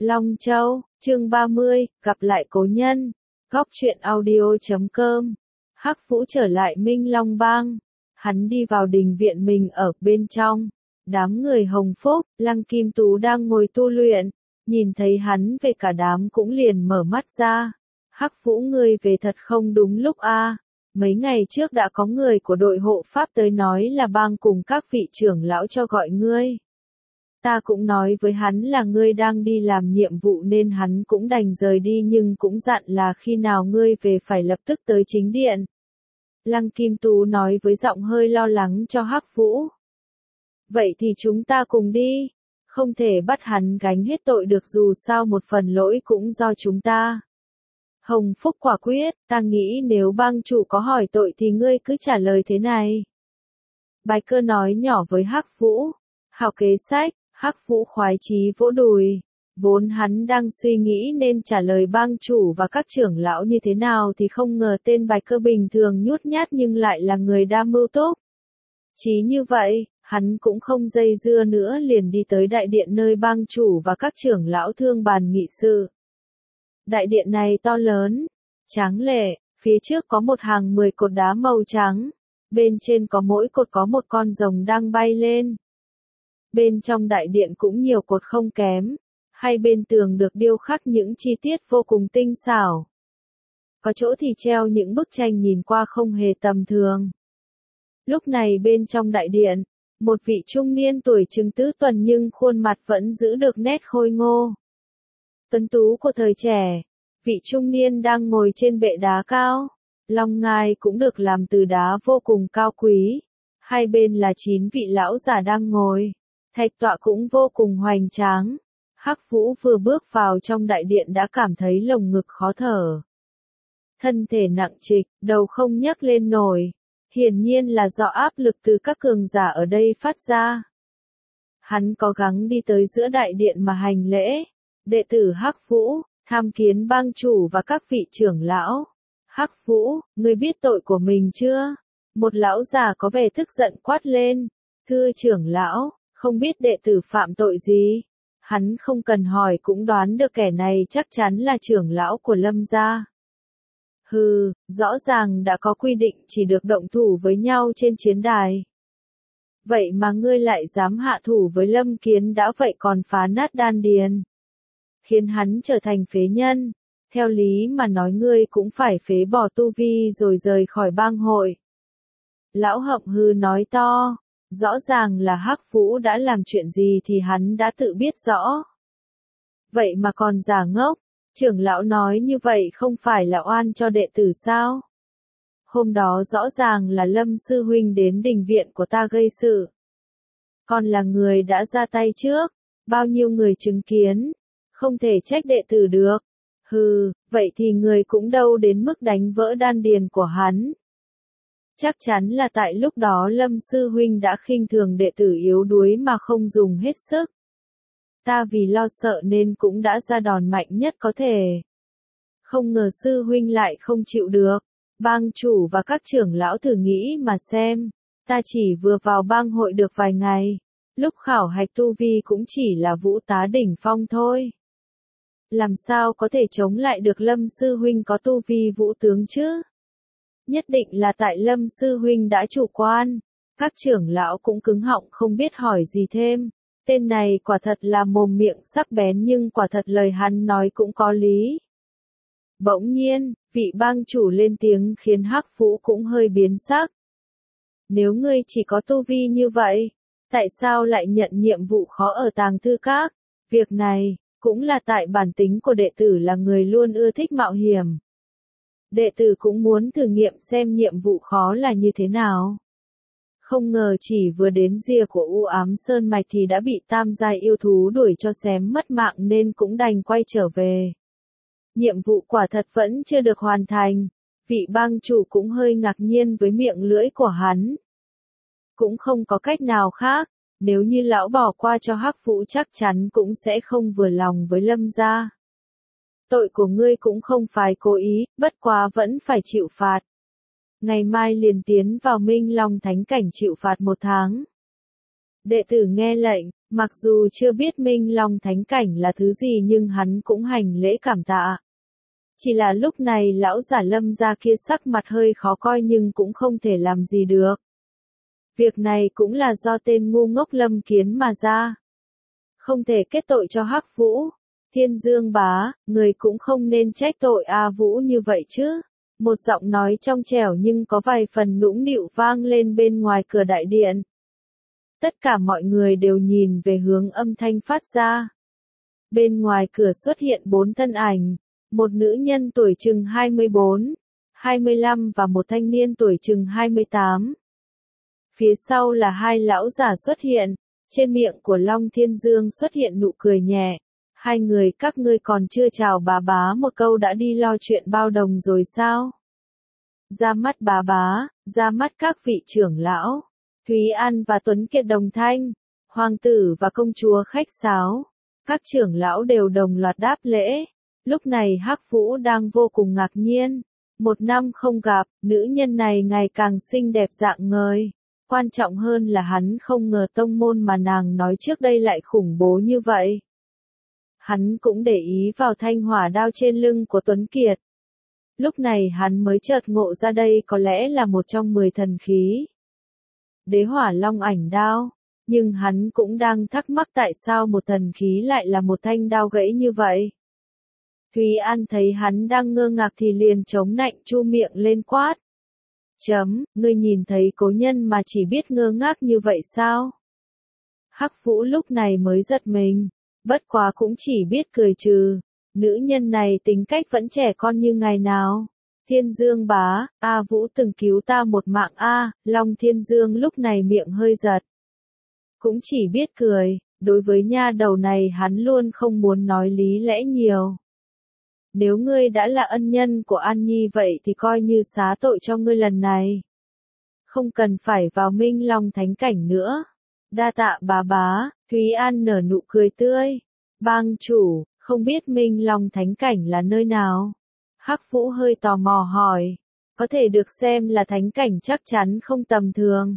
Long Châu, chương 30, gặp lại cố nhân. Góc truyện audio.com. Hắc Vũ trở lại Minh Long Bang. Hắn đi vào đình viện mình ở bên trong. Đám người Hồng Phúc, Lăng Kim Tú đang ngồi tu luyện. Nhìn thấy hắn về cả đám cũng liền mở mắt ra. Hắc Vũ, ngươi về thật không đúng lúc a. Mấy ngày trước đã có người của đội hộ pháp tới nói là bang cùng các vị trưởng lão cho gọi ngươi. Ta cũng nói với hắn là ngươi đang đi làm nhiệm vụ nên hắn cũng đành rời đi, nhưng cũng dặn là khi nào ngươi về phải lập tức tới chính điện. Lăng Kim Tú nói với giọng hơi lo lắng cho Hắc Vũ. Vậy thì chúng ta cùng đi. Không thể bắt hắn gánh hết tội được, dù sao một phần lỗi cũng do chúng ta. Hồng Phúc quả quyết, ta nghĩ nếu bang chủ có hỏi tội thì ngươi cứ trả lời thế này. Bạch Cơ nói nhỏ với Hắc Vũ. Hảo kế sách. Hắc Vũ khoái chí vỗ đùi. Vốn hắn đang suy nghĩ nên trả lời bang chủ và các trưởng lão như thế nào thì không ngờ tên Bạch Cơ bình thường nhút nhát nhưng lại là người đa mưu túc. Chí như vậy, hắn cũng không dây dưa nữa liền đi tới đại điện nơi bang chủ và các trưởng lão thương bàn nghị sự. Đại điện này to lớn, tráng lệ, phía trước có một hàng 10 cột đá màu trắng, bên trên có mỗi cột có một con rồng đang bay lên. Bên trong đại điện cũng nhiều cột không kém, hai bên tường được điêu khắc những chi tiết vô cùng tinh xảo. Có chỗ thì treo những bức tranh nhìn qua không hề tầm thường. Lúc này bên trong đại điện, một vị trung niên tuổi chừng tứ tuần nhưng khuôn mặt vẫn giữ được nét khôi ngô. Tuấn tú của thời trẻ, vị trung niên đang ngồi trên bệ đá cao. Long ngai cũng được làm từ đá vô cùng cao quý. Hai bên là 9 vị lão già đang ngồi. Thạch tọa cũng vô cùng hoành tráng. Hắc Vũ vừa bước vào trong đại điện đã cảm thấy lồng ngực khó thở. Thân thể nặng trịch, đầu không nhấc lên nổi. Hiển nhiên là do áp lực từ các cường giả ở đây phát ra. Hắn cố gắng đi tới giữa đại điện mà hành lễ. Đệ tử Hắc Vũ, tham kiến bang chủ và các vị trưởng lão. Hắc Vũ, ngươi biết tội của mình chưa? Một lão già có vẻ tức giận quát lên. Thưa trưởng lão, không biết đệ tử phạm tội gì? Hắn không cần hỏi cũng đoán được kẻ này chắc chắn là trưởng lão của Lâm gia. Hừ, rõ ràng đã có quy định chỉ được động thủ với nhau trên chiến đài. Vậy mà ngươi lại dám hạ thủ với Lâm Kiến, đã vậy còn phá nát đan điền, khiến hắn trở thành phế nhân. Theo lý mà nói ngươi cũng phải phế bỏ tu vi rồi rời khỏi bang hội. Lão Hậm Hư nói to. Rõ ràng là Hắc Vũ đã làm chuyện gì thì hắn đã tự biết rõ. Vậy mà còn giả ngốc, trưởng lão nói như vậy không phải là oan cho đệ tử sao? Hôm đó rõ ràng là Lâm sư huynh đến đình viện của ta gây sự. Còn là người đã ra tay trước, bao nhiêu người chứng kiến, không thể trách đệ tử được. Hừ, vậy thì người cũng đâu đến mức đánh vỡ đan điền của hắn. Chắc chắn là tại lúc đó Lâm sư huynh đã khinh thường đệ tử yếu đuối mà không dùng hết sức. Ta vì lo sợ nên cũng đã ra đòn mạnh nhất có thể. Không ngờ sư huynh lại không chịu được. Bang chủ và các trưởng lão thử nghĩ mà xem. Ta chỉ vừa vào bang hội được vài ngày. Lúc khảo hạch tu vi cũng chỉ là vũ tá đỉnh phong thôi. Làm sao có thể chống lại được Lâm sư huynh có tu vi vũ tướng chứ? Nhất định là tại Lâm sư huynh đã chủ quan. Các trưởng lão cũng cứng họng không biết hỏi gì thêm. Tên này quả thật là mồm miệng sắc bén nhưng quả thật lời hắn nói cũng có lý. Bỗng nhiên, vị bang chủ lên tiếng khiến Hắc Vũ cũng hơi biến sắc. Nếu ngươi chỉ có tu vi như vậy, tại sao lại nhận nhiệm vụ khó ở tàng thư các? Việc này, cũng là tại bản tính của đệ tử là người luôn ưa thích mạo hiểm. Đệ tử cũng muốn thử nghiệm xem nhiệm vụ khó là như thế nào. Không ngờ chỉ vừa đến rìa của U Ám Sơn Mạch thì đã bị tam giai yêu thú đuổi cho xém mất mạng nên cũng đành quay trở về. Nhiệm vụ quả thật vẫn chưa được hoàn thành. Vị bang chủ cũng hơi ngạc nhiên với miệng lưỡi của hắn. Cũng không có cách nào khác, nếu như lão bỏ qua cho Hắc Vũ chắc chắn cũng sẽ không vừa lòng với Lâm gia. Tội của ngươi cũng không phải cố ý, bất quá vẫn phải chịu phạt. Ngày mai liền tiến vào Minh Long Thánh Cảnh chịu phạt 1 tháng. Đệ tử nghe lệnh, mặc dù chưa biết Minh Long Thánh Cảnh là thứ gì nhưng hắn cũng hành lễ cảm tạ. Chỉ là lúc này lão giả Lâm gia kia sắc mặt hơi khó coi nhưng cũng không thể làm gì được. Việc này cũng là do tên ngu ngốc Lâm Kiến mà ra. Không thể kết tội cho Hắc Vũ. Thiên Dương bá, người cũng không nên trách tội A Vũ như vậy chứ. Một giọng nói trong trẻo nhưng có vài phần nũng nịu vang lên bên ngoài cửa đại điện. Tất cả mọi người đều nhìn về hướng âm thanh phát ra. Bên ngoài cửa xuất hiện 4 thân ảnh, một nữ nhân tuổi chừng 24, 25 và một thanh niên tuổi chừng 28. Phía sau là 2 lão giả xuất hiện, trên miệng của Long Thiên Dương xuất hiện nụ cười nhẹ. 2 người các ngươi còn chưa chào bà bá một câu đã đi lo chuyện bao đồng rồi sao? Ra mắt bà bá, ra mắt các vị trưởng lão, Thúy An và Tuấn Kiệt đồng thanh, hoàng tử và công chúa khách sáo. Các trưởng lão đều đồng loạt đáp lễ. Lúc này Hắc Vũ đang vô cùng ngạc nhiên. 1 năm không gặp, nữ nhân này ngày càng xinh đẹp rạng ngời. Quan trọng hơn là hắn không ngờ tông môn mà nàng nói trước đây lại khủng bố như vậy. Hắn cũng để ý vào thanh hỏa đao trên lưng của Tuấn Kiệt. Lúc này hắn mới chợt ngộ ra đây có lẽ là một trong 10 thần khí. Đế hỏa long ảnh đao. Nhưng hắn cũng đang thắc mắc tại sao một thần khí lại là một thanh đao gãy như vậy. Thúy An thấy hắn đang ngơ ngác thì liền chống nạnh chu miệng lên quát. Ngươi nhìn thấy cố nhân mà chỉ biết ngơ ngác như vậy sao? Hắc Vũ lúc này mới giật mình, bất quá cũng chỉ biết cười trừ. Nữ nhân này tính cách vẫn trẻ con như ngày nào. Thiên Dương bá, A Vũ từng cứu ta một mạng a. Long Thiên Dương lúc này miệng hơi giật. Cũng chỉ biết cười, đối với nha đầu này hắn luôn không muốn nói lý lẽ nhiều. Nếu ngươi đã là ân nhân của An Nhi vậy thì coi như xá tội cho ngươi lần này. Không cần phải vào Minh Long Thánh Cảnh nữa. Đa tạ bà bá, Thúy An nở nụ cười tươi. Bang chủ, không biết Minh Long Thánh Cảnh là nơi nào? Hắc Vũ hơi tò mò hỏi. Có thể được xem là thánh cảnh chắc chắn không tầm thường.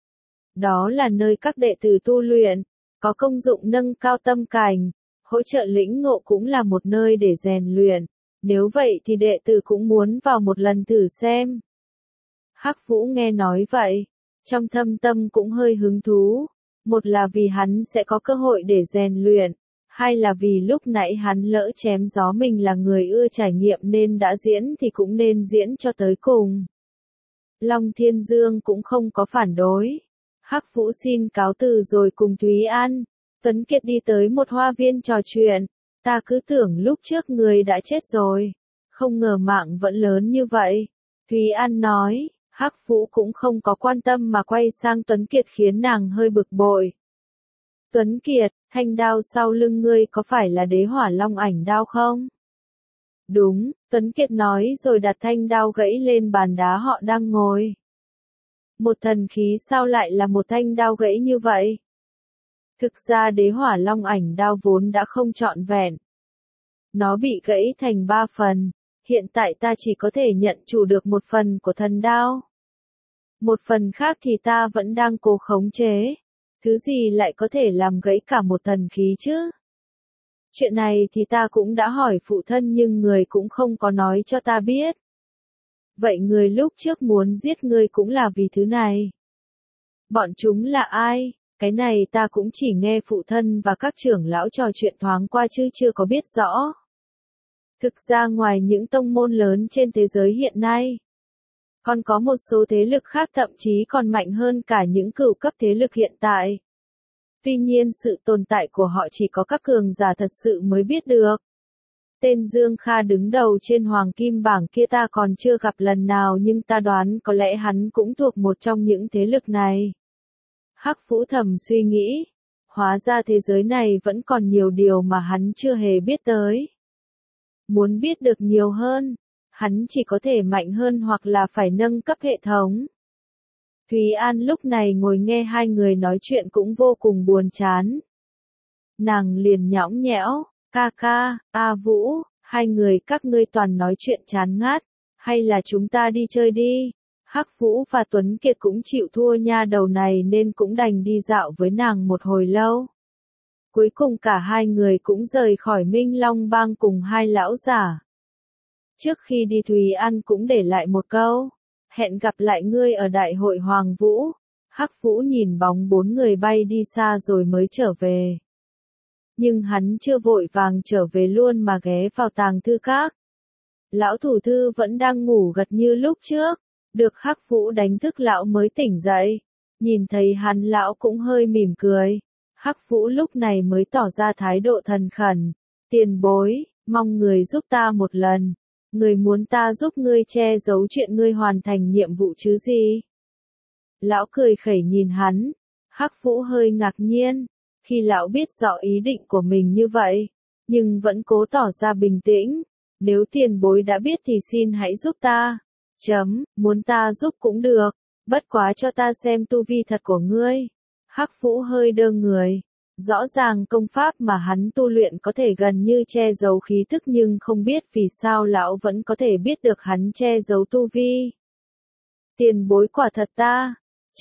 Đó là nơi các đệ tử tu luyện, có công dụng nâng cao tâm cảnh, hỗ trợ lĩnh ngộ cũng là một nơi để rèn luyện. Nếu vậy thì đệ tử cũng muốn vào một lần thử xem. Hắc Vũ nghe nói vậy, trong thâm tâm cũng hơi hứng thú. Một là vì hắn sẽ có cơ hội để rèn luyện, hai là vì lúc nãy hắn lỡ chém gió mình là người ưa trải nghiệm nên đã diễn thì cũng nên diễn cho tới cùng. Long Thiên Dương cũng không có phản đối. Hắc Vũ xin cáo từ rồi cùng Thúy An, Tuấn Kiệt đi tới một hoa viên trò chuyện. Ta cứ tưởng lúc trước người đã chết rồi, không ngờ mạng vẫn lớn như vậy. Thúy An nói, Hắc Vũ cũng không có quan tâm mà quay sang Tuấn Kiệt khiến nàng hơi bực bội. Tuấn Kiệt, thanh đao sau lưng ngươi có phải là đế hỏa long ảnh đao không? Đúng, Tuấn Kiệt nói rồi đặt thanh đao gãy lên bàn đá họ đang ngồi. Một thần khí sao lại là một thanh đao gãy như vậy? Thực ra đế hỏa long ảnh đao vốn đã không trọn vẹn. Nó bị gãy thành 3 phần, hiện tại ta chỉ có thể nhận chủ được một phần của thần đao. Một phần khác thì ta vẫn đang cố khống chế. Thứ gì lại có thể làm gãy cả một thần khí chứ? Chuyện này thì ta cũng đã hỏi phụ thân nhưng người cũng không có nói cho ta biết. Vậy người lúc trước muốn giết ngươi cũng là vì thứ này. Bọn chúng là ai? Cái này ta cũng chỉ nghe phụ thân và các trưởng lão trò chuyện thoáng qua chứ chưa có biết rõ. Thực ra ngoài những tông môn lớn trên thế giới hiện nay, còn có một số thế lực khác thậm chí còn mạnh hơn cả những cửu cấp thế lực hiện tại. Tuy nhiên sự tồn tại của họ chỉ có các cường giả thật sự mới biết được. Tên Dương Kha đứng đầu trên hoàng kim bảng kia ta còn chưa gặp lần nào nhưng ta đoán có lẽ hắn cũng thuộc một trong những thế lực này. Hắc Vũ thầm suy nghĩ, hóa ra thế giới này vẫn còn nhiều điều mà hắn chưa hề biết tới. Muốn biết được nhiều hơn, hắn chỉ có thể mạnh hơn hoặc là phải nâng cấp hệ thống. Thúy An lúc này ngồi nghe hai người nói chuyện cũng vô cùng buồn chán. Nàng liền nhõng nhẽo, ca ca, A Vũ, hai người các ngươi toàn nói chuyện chán ngắt, hay là chúng ta đi chơi đi. Hắc Vũ và Tuấn Kiệt cũng chịu thua nha đầu này nên cũng đành đi dạo với nàng một hồi lâu. Cuối cùng cả hai người cũng rời khỏi Minh Long Bang cùng hai lão giả. Trước khi đi Thúy An cũng để lại một câu, hẹn gặp lại ngươi ở đại hội Hoàng Vũ. Hắc Vũ nhìn bóng bốn người bay đi xa rồi mới trở về. Nhưng hắn chưa vội vàng trở về luôn mà ghé vào tàng thư các. Lão thủ thư vẫn đang ngủ gật như lúc trước, được Hắc Vũ đánh thức lão mới tỉnh dậy. Nhìn thấy hắn lão cũng hơi mỉm cười. Hắc Vũ lúc này mới tỏ ra thái độ thần khẩn. Tiền bối, mong người giúp ta một lần. Người muốn ta giúp ngươi che giấu chuyện ngươi hoàn thành nhiệm vụ chứ gì? Lão cười khẩy nhìn hắn. Hắc Vũ hơi ngạc nhiên, khi lão biết rõ ý định của mình như vậy, nhưng vẫn cố tỏ ra bình tĩnh. Nếu tiền bối đã biết thì xin hãy giúp ta. Muốn ta giúp cũng được, bất quá cho ta xem tu vi thật của ngươi. Hắc Vũ hơi đơ người. Rõ ràng công pháp mà hắn tu luyện có thể gần như che giấu khí thức nhưng không biết vì sao lão vẫn có thể biết được hắn che giấu tu vi. Tiền bối quả thật ta.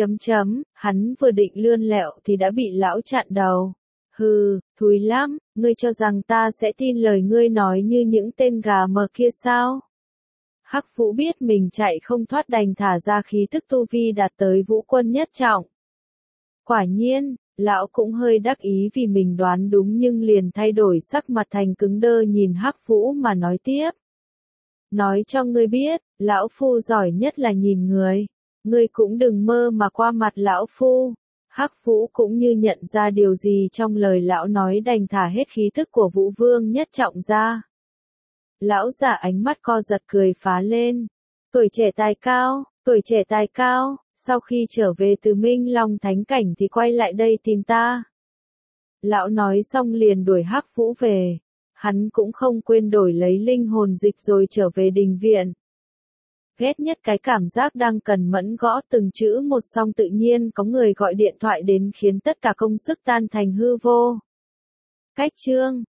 Hắn vừa định lươn lẹo thì đã bị lão chặn đầu. Hừ, thúi lắm, ngươi cho rằng ta sẽ tin lời ngươi nói như những tên gà mờ kia sao? Hắc Vũ biết mình chạy không thoát đành thả ra khí tức tu vi đạt tới vũ quân nhất trọng. Quả nhiên, lão cũng hơi đắc ý vì mình đoán đúng nhưng liền thay đổi sắc mặt thành cứng đơ nhìn Hắc Vũ mà nói tiếp. Nói cho ngươi biết, lão phu giỏi nhất là nhìn người. Ngươi cũng đừng mơ mà qua mặt lão phu. Hắc Vũ cũng như nhận ra điều gì trong lời lão nói đành thả hết khí thức của Vũ Vương nhất trọng ra. Lão giả ánh mắt co giật cười phá lên. Tuổi trẻ tài cao, sau khi trở về từ Minh Long Thánh Cảnh thì quay lại đây tìm ta. Lão nói xong liền đuổi Hắc Vũ về. Hắn cũng không quên đổi lấy linh hồn dịch rồi trở về đình viện. Ghét nhất cái cảm giác đang cần mẫn gõ từng chữ một xong tự nhiên có người gọi điện thoại đến khiến tất cả công sức tan thành hư vô. Cách chương